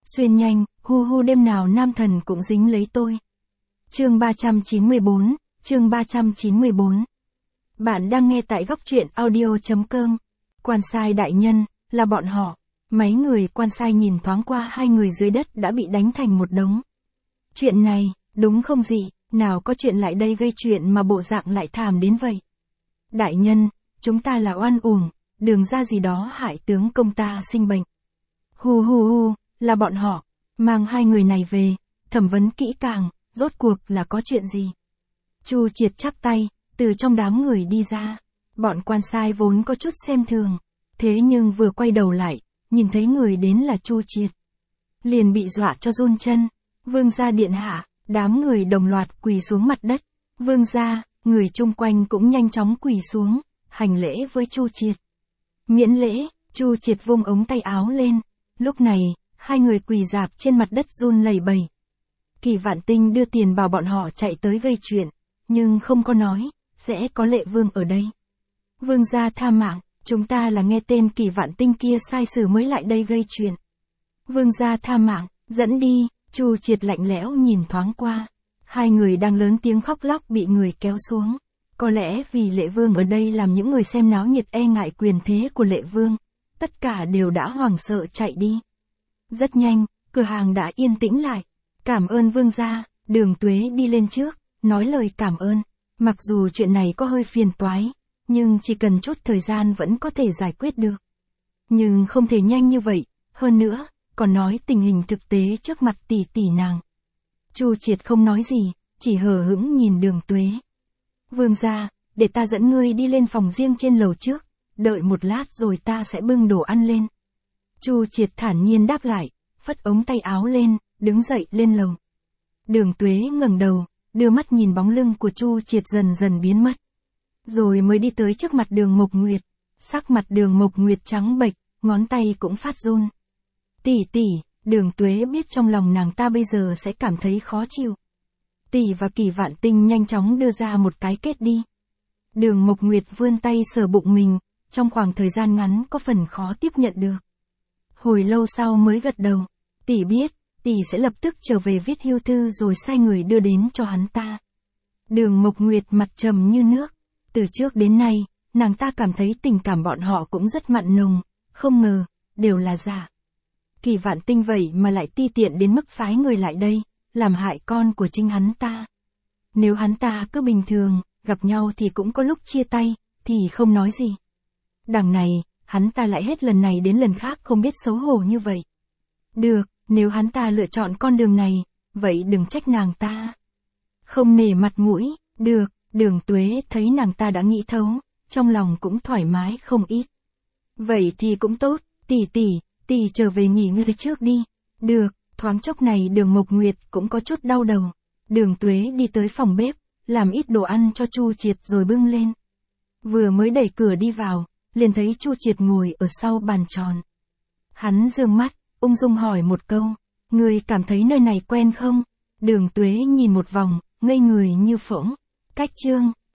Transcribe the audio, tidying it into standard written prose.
Xuyên nhanh, hu hu đêm nào nam thần cũng dính lấy tôi. Chương 394, chương 394. Bạn đang nghe tại góc truyện audio.com. Quan sai đại nhân, là bọn họ. Mấy người quan sai nhìn thoáng qua hai người dưới đất đã bị đánh thành một đống. Chuyện này, đúng không gì, nào có chuyện lại đây gây chuyện mà bộ dạng lại thảm đến vậy. Đại nhân, chúng ta là oan uổng, đường ra gì đó hại tướng công ta sinh bệnh. Hu hu hu, là bọn họ, mang hai người này về, thẩm vấn kỹ càng, rốt cuộc là có chuyện gì. Chu Triệt chắp tay, từ trong đám người đi ra. Bọn quan sai vốn có chút xem thường, thế nhưng vừa quay đầu lại, nhìn thấy người đến là Chu Triệt, liền bị dọa cho run chân. Vương gia điện hạ, đám người đồng loạt quỳ xuống mặt đất. Vương gia, người chung quanh cũng nhanh chóng quỳ xuống, hành lễ với Chu Triệt. Miễn lễ, Chu Triệt vung ống tay áo lên. Lúc này, hai người quỳ rạp trên mặt đất run lẩy bẩy. Kỳ Vạn Tinh đưa tiền bảo bọn họ chạy tới gây chuyện, nhưng không có nói, sẽ có Lệ Vương ở đây. Vương gia tha mạng, chúng ta là nghe tên Kỳ Vạn Tinh kia sai sử mới lại đây gây chuyện. Vương gia tha mạng, dẫn đi. Chu Triệt lạnh lẽo nhìn thoáng qua. Hai người đang lớn tiếng khóc lóc bị người kéo xuống. Có lẽ vì Lệ Vương ở đây làm những người xem náo nhiệt e ngại quyền thế của Lệ Vương. Tất cả đều đã hoảng sợ chạy đi. Rất nhanh, cửa hàng đã yên tĩnh lại. Cảm ơn Vương gia, Đường Tuế đi lên trước, nói lời cảm ơn. Mặc dù chuyện này có hơi phiền toái, nhưng chỉ cần chút thời gian vẫn có thể giải quyết được. Nhưng không thể nhanh như vậy, hơn nữa, còn nói tình hình thực tế trước mặt tỷ tỷ nàng. Chu Triệt không nói gì, chỉ hờ hững nhìn Đường Tuế. Vương gia, để ta dẫn ngươi đi lên phòng riêng trên lầu trước, đợi một lát rồi ta sẽ bưng đồ ăn lên. Chu Triệt thản nhiên đáp lại, phất ống tay áo lên, đứng dậy lên lầu. Đường Tuế ngẩng đầu, đưa mắt nhìn bóng lưng của Chu Triệt dần dần biến mất. Rồi mới đi tới trước mặt Đường Mộc Nguyệt. Sắc mặt Đường Mộc Nguyệt trắng bệch, ngón tay cũng phát run. Tỷ tỷ, Đường Tuế biết trong lòng nàng ta bây giờ sẽ cảm thấy khó chịu. Tỷ và Kỳ Vạn Tinh nhanh chóng đưa ra một cái kết đi. Đường Mộc Nguyệt vươn tay sờ bụng mình, trong khoảng thời gian ngắn có phần khó tiếp nhận được. Hồi lâu sau mới gật đầu, tỷ biết, tỷ sẽ lập tức trở về viết hưu thư rồi sai người đưa đến cho hắn ta. Đường Mộc Nguyệt mặt trầm như nước, từ trước đến nay, nàng ta cảm thấy tình cảm bọn họ cũng rất mặn nồng, không ngờ, đều là giả. Kỳ Vạn Tinh vậy mà lại ti tiện đến mức phái người lại đây, làm hại con của chính hắn ta. Nếu hắn ta cứ bình thường, gặp nhau thì cũng có lúc chia tay, thì không nói gì. Đằng này, hắn ta lại hết lần này đến lần khác không biết xấu hổ như vậy. Được, nếu hắn ta lựa chọn con đường này, vậy đừng trách nàng ta. Không nể mặt mũi, được, Đường Tuế thấy nàng ta đã nghĩ thấu, trong lòng cũng thoải mái không ít. Vậy thì cũng tốt, tỷ trở về nghỉ ngơi trước đi. Được, thoáng chốc này Đường Mộc Nguyệt cũng có chút đau đầu. Đường Tuế đi tới phòng bếp, làm ít đồ ăn cho Chu Triệt rồi bưng lên. Vừa mới đẩy cửa đi vào, liền thấy Chu Triệt ngồi ở sau bàn tròn. Hắn dương mắt, ung dung hỏi một câu, người cảm thấy nơi này quen không? Đường Tuế nhìn một vòng, ngây người như phỗng. Cách chương